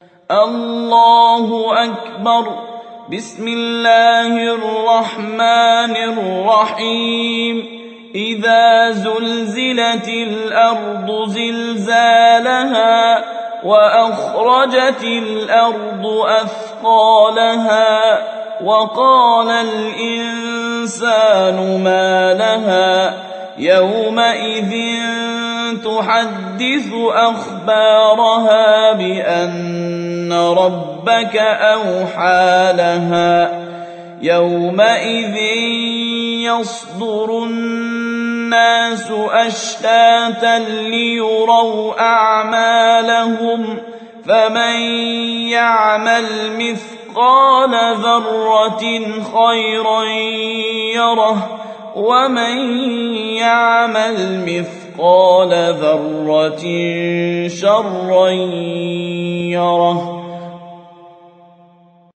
الله أكبر. بسم الله الرحمن الرحيم. إذا زلزلت الأرض زلزالها وأخرجت الأرض أثقالها وقال الإنسان ما لها يومئذ تحدث أخبارها بأن ربك أوحى لها يومئذ يصدر الناس أشتاتا ليروا أعمالهم فمن يعمل مثقال ذرة خيرا يره ومن يعمل مثقال ذرة شرا يره.